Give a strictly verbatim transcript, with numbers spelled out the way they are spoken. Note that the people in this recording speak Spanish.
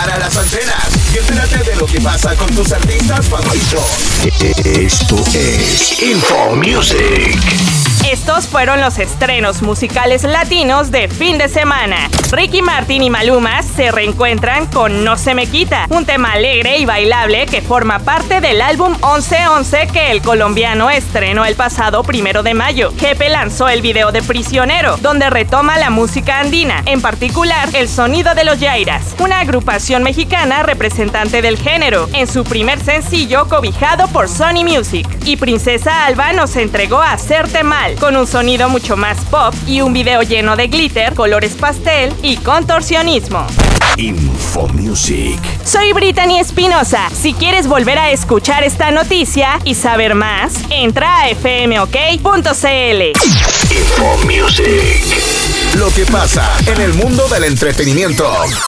Prepara las antenas y entérate de lo que pasa con tus artistas favoritos. Esto es Info Music. Estos fueron los estrenos musicales latinos de fin de semana. Ricky Martin y Maluma se reencuentran con No Se Me Quita, un tema alegre y bailable que forma parte del álbum once once que el colombiano estrenó el pasado primero de mayo. Jepe lanzó el video de Prisionero, donde retoma la música andina, en particular el sonido de los Yairas, una agrupación mexicana representante del género, en su primer sencillo cobijado por Sony Music. Y Princesa Alba nos entregó Hacerte Mal, con un sonido mucho más pop y un video lleno de glitter, colores pastel y contorsionismo. Info Music. Soy Brittany Espinosa. Si quieres volver a escuchar esta noticia y saber más, entra a f m o k punto c l. Info Music. Lo que pasa en el mundo del entretenimiento.